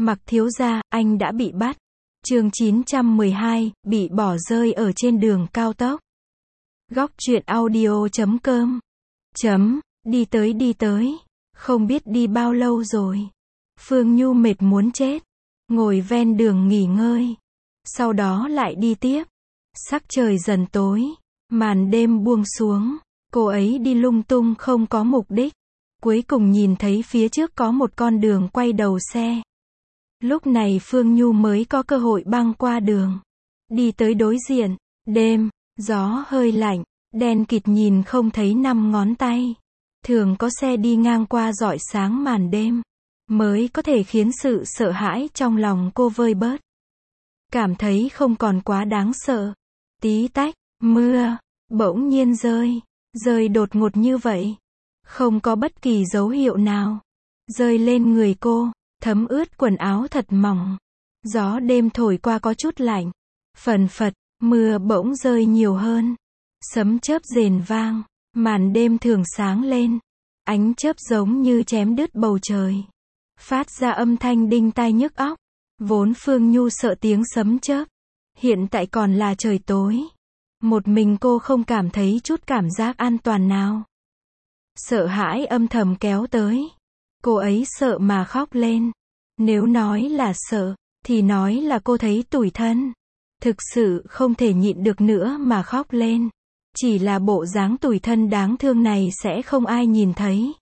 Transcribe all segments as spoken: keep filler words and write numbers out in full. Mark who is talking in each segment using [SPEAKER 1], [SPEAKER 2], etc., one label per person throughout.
[SPEAKER 1] Mặc thiếu gia, anh đã bị bắt. Chương chín trăm mười hai, bị bỏ rơi ở trên đường cao tốc. Góc truyện audio chấm com. Chấm, đi tới đi tới. Không biết đi bao lâu rồi. Phương Nhu mệt muốn chết. Ngồi ven đường nghỉ ngơi. Sau đó lại đi tiếp. Sắc trời dần tối. Màn đêm buông xuống. Cô ấy đi lung tung không có mục đích. Cuối cùng nhìn thấy phía trước có một con đường quay đầu xe. Lúc này Phương Nhu mới có cơ hội băng qua đường. Đi tới đối diện. Đêm, gió hơi lạnh, đen kịt nhìn không thấy năm ngón tay. Thường có xe đi ngang qua rọi sáng màn đêm, mới có thể khiến sự sợ hãi trong lòng cô vơi bớt. Cảm thấy không còn quá đáng sợ. Tí tách, mưa, bỗng nhiên rơi. Rơi đột ngột như vậy. Không có bất kỳ dấu hiệu nào. Rơi lên người cô. Thấm ướt quần áo thật mỏng. Gió đêm thổi qua có chút lạnh. Phần phật, mưa bỗng rơi nhiều hơn. Sấm chớp rền vang. Màn đêm thường sáng lên. Ánh chớp giống như chém đứt bầu trời. Phát ra âm thanh đinh tai nhức óc. Vốn Phương Nhu sợ tiếng sấm chớp. Hiện tại còn là trời tối. Một mình cô không cảm thấy chút cảm giác an toàn nào. Sợ hãi âm thầm kéo tới. Cô ấy sợ mà khóc lên. Nếu nói là sợ, thì nói là cô thấy tủi thân. Thực sự không thể nhịn được nữa mà khóc lên. Chỉ là bộ dáng tủi thân đáng thương này sẽ không ai nhìn thấy.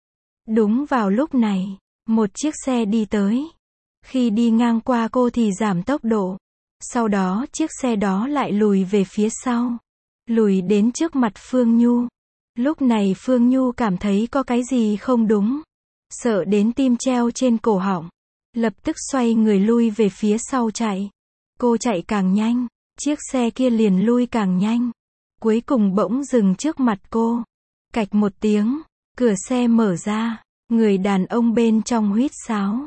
[SPEAKER 1] Đúng vào lúc này, một chiếc xe đi tới. Khi đi ngang qua cô thì giảm tốc độ. Sau đó chiếc xe đó lại lùi về phía sau. Lùi đến trước mặt Phương Nhu. Lúc này Phương Nhu cảm thấy có cái gì không đúng. Sợ đến tim treo trên cổ họng. Lập tức xoay người lui về phía sau chạy. Cô chạy càng nhanh, chiếc xe kia liền lui càng nhanh. Cuối cùng bỗng dừng trước mặt cô. Cạch một tiếng, cửa xe mở ra. Người đàn ông bên trong huýt sáo.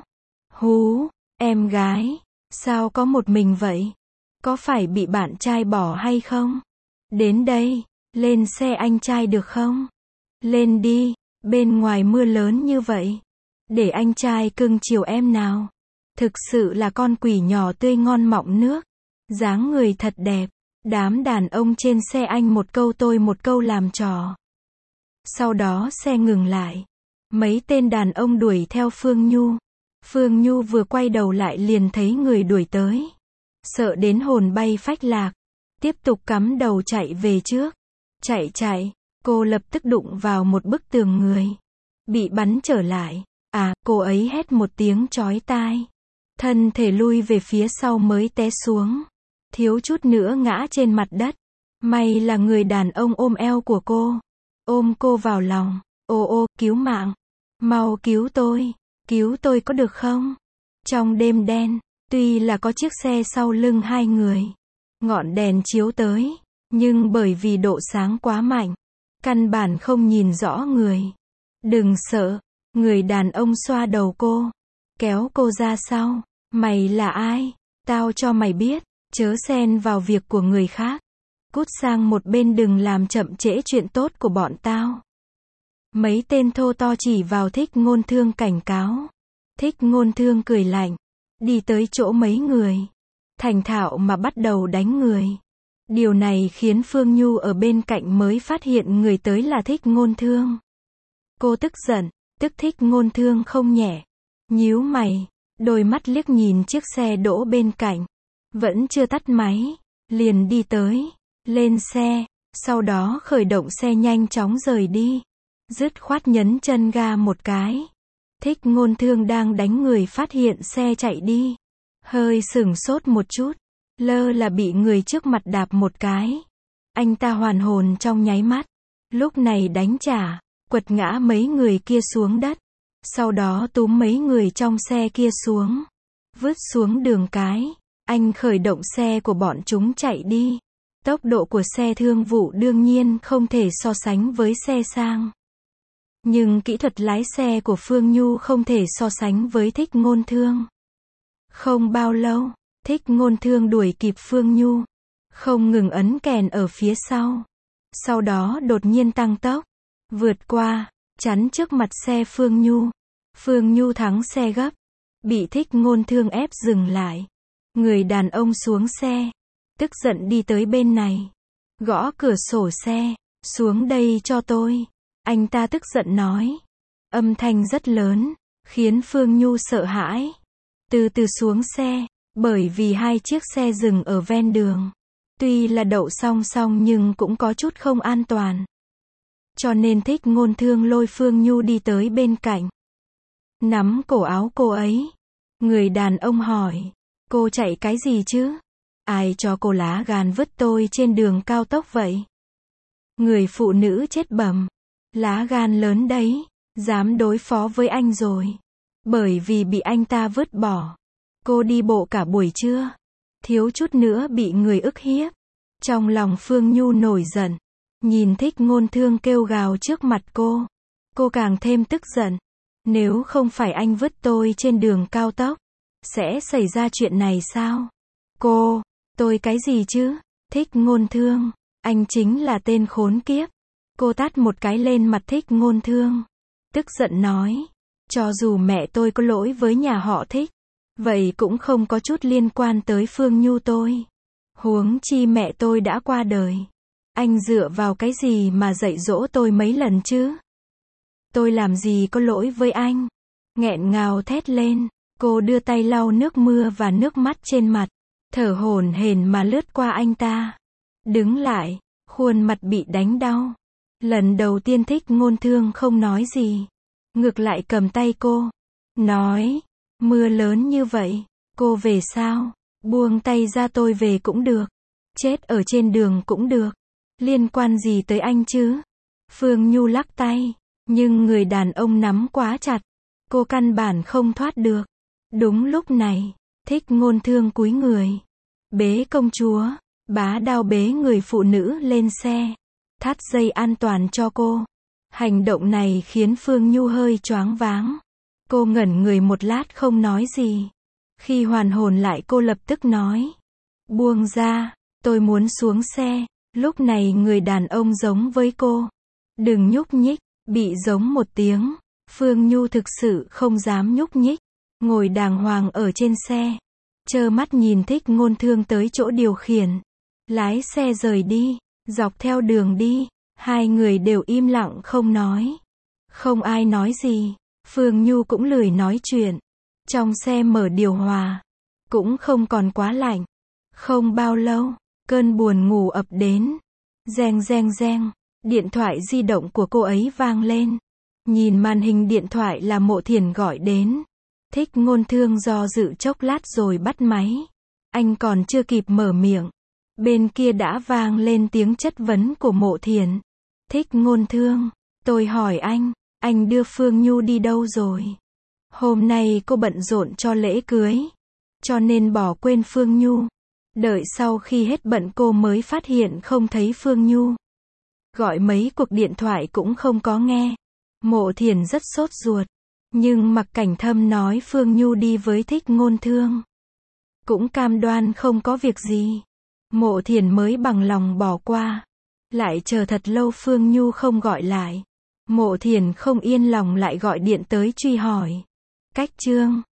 [SPEAKER 1] Hú, em gái, sao có một mình vậy? Có phải bị bạn trai bỏ hay không? Đến đây, lên xe anh trai được không? Lên đi, bên ngoài mưa lớn như vậy. Để anh trai cưng chiều em nào. Thực sự là con quỷ nhỏ tươi ngon mọng nước. Dáng người thật đẹp. Đám đàn ông trên xe anh một câu tôi một câu làm trò. Sau đó xe ngừng lại. Mấy tên đàn ông đuổi theo Phương Nhu. Phương Nhu vừa quay đầu lại liền thấy người đuổi tới. Sợ đến hồn bay phách lạc. Tiếp tục cắm đầu chạy về trước. Chạy chạy, cô lập tức đụng vào một bức tường người. Bị bắn trở lại. À, cô ấy hét một tiếng chói tai. Thân thể lui về phía sau mới té xuống. Thiếu chút nữa ngã trên mặt đất. May là người đàn ông ôm eo của cô. Ôm cô vào lòng. Ô ô, cứu mạng. Mau cứu tôi. Cứu tôi có được không? Trong đêm đen, tuy là có chiếc xe sau lưng hai người. Ngọn đèn chiếu tới. Nhưng bởi vì độ sáng quá mạnh. Căn bản không nhìn rõ người. Đừng sợ. Người đàn ông xoa đầu cô. Kéo cô ra sau. Mày là ai? Tao cho mày biết. Chớ xen vào việc của người khác. Cút sang một bên đừng làm chậm trễ chuyện tốt của bọn tao. Mấy tên thô to chỉ vào Thích Ngôn Thương cảnh cáo. Thích Ngôn Thương cười lạnh. Đi tới chỗ mấy người. Thành thạo mà bắt đầu đánh người. Điều này khiến Phương Nhu ở bên cạnh mới phát hiện người tới là Thích Ngôn Thương. Cô tức giận. Tức Thích Ngôn Thương không nhẹ. Nhíu mày. Đôi mắt liếc nhìn chiếc xe đỗ bên cạnh. Vẫn chưa tắt máy. Liền đi tới. Lên xe. Sau đó khởi động xe nhanh chóng rời đi. Dứt khoát nhấn chân ga một cái. Thích Ngôn Thương đang đánh người phát hiện xe chạy đi. Hơi sửng sốt một chút. Lơ là bị người trước mặt đạp một cái. Anh ta hoàn hồn trong nháy mắt. Lúc này đánh trả. Quật ngã mấy người kia xuống đất. Sau đó túm mấy người trong xe kia xuống. Vứt xuống đường cái. Anh khởi động xe của bọn chúng chạy đi. Tốc độ của xe thương vụ đương nhiên không thể so sánh với xe sang. Nhưng kỹ thuật lái xe của Phương Nhu không thể so sánh với Thích Ngôn Thương. Không bao lâu, Thích Ngôn Thương đuổi kịp Phương Nhu. Không ngừng ấn kèn ở phía sau. Sau đó đột nhiên tăng tốc. Vượt qua, chắn trước mặt xe Phương Nhu. Phương Nhu thắng xe gấp. bị Thích Ngôn Thương ép dừng lại. Người đàn ông xuống xe, tức giận đi tới bên này, gõ cửa sổ xe, xuống đây cho tôi. Anh ta tức giận nói. Âm thanh rất lớn, khiến Phương Nhu sợ hãi. Từ từ xuống xe, bởi vì hai chiếc xe dừng ở ven đường. Tuy là đậu song song nhưng cũng có chút không an toàn. Cho nên Thích Ngôn Thương lôi Phương Nhu đi tới bên cạnh. Nắm cổ áo cô ấy. Người đàn ông hỏi. Cô chạy cái gì chứ? Ai cho cô lá gan vứt tôi trên đường cao tốc vậy? Người phụ nữ chết bẩm. Lá gan lớn đấy, dám đối phó với anh rồi. Bởi vì bị anh ta vứt bỏ. Cô đi bộ cả buổi trưa. Thiếu chút nữa bị người ức hiếp. Trong lòng Phương Nhu nổi giận. Nhìn Thích Ngôn Thương kêu gào trước mặt cô. Cô càng thêm tức giận. Nếu không phải anh vứt tôi trên đường cao tốc, sẽ xảy ra chuyện này sao? Cô, tôi cái gì chứ? Thích Ngôn Thương, anh chính là tên khốn kiếp. Cô tát một cái lên mặt Thích Ngôn Thương. Tức giận nói. Cho dù mẹ tôi có lỗi với nhà họ Thích, vậy cũng không có chút liên quan tới Phương Nhu tôi. Huống chi mẹ tôi đã qua đời. Anh dựa vào cái gì mà dạy dỗ tôi mấy lần chứ? Tôi làm gì có lỗi với anh? Nghẹn ngào thét lên. Cô đưa tay lau nước mưa và nước mắt trên mặt. Thở hổn hển mà lướt qua anh ta. Đứng lại. Khuôn mặt bị đánh đau. Lần đầu tiên Thích Ngôn Thương không nói gì. Ngược lại cầm tay cô. Nói. Mưa lớn như vậy. Cô về sao? Buông tay ra tôi về cũng được. Chết ở trên đường cũng được. Liên quan gì tới anh chứ? Phương Nhu lắc tay. Nhưng người đàn ông nắm quá chặt. Cô căn bản không thoát được. Đúng lúc này, Thích Ngôn Thương cúi người. Bế công chúa. Bá đao bế người phụ nữ lên xe. Thắt dây an toàn cho cô. Hành động này khiến Phương Nhu hơi choáng váng. Cô ngẩn người một lát không nói gì. Khi hoàn hồn lại cô lập tức nói. Buông ra, tôi muốn xuống xe. Lúc này người đàn ông giống với cô. Đừng nhúc nhích, bị giống một tiếng. Phương Nhu thực sự không dám nhúc nhích. Ngồi đàng hoàng ở trên xe. Trơ mắt nhìn Thích Ngôn Thương tới chỗ điều khiển. Lái xe rời đi, dọc theo đường đi. Hai người đều im lặng không nói. Không ai nói gì. Phương Nhu cũng lười nói chuyện. Trong xe mở điều hòa. Cũng không còn quá lạnh. Không bao lâu, cơn buồn ngủ ập đến. Reng reng reng. Điện thoại di động của cô ấy vang lên. Nhìn màn hình điện thoại là Mộ Thiển gọi đến. Thích Ngôn Thương do dự chốc lát rồi bắt máy. Anh còn chưa kịp mở miệng. Bên kia đã vang lên tiếng chất vấn của Mộ Thiển. Thích Ngôn Thương, tôi hỏi anh, anh đưa Phương Nhu đi đâu rồi? Hôm nay cô bận rộn cho lễ cưới. Cho nên bỏ quên Phương Nhu. Đợi sau khi hết bận cô mới phát hiện không thấy Phương Nhu. Gọi mấy cuộc điện thoại cũng không có nghe. Mộ Thiển rất sốt ruột. Nhưng Mặc Cảnh Thâm nói Phương Nhu đi với Thích Ngôn Thương. Cũng cam đoan không có việc gì. Mộ Thiển mới bằng lòng bỏ qua. Lại chờ thật lâu Phương Nhu không gọi lại. Mộ Thiển không yên lòng lại gọi điện tới truy hỏi. Cách chương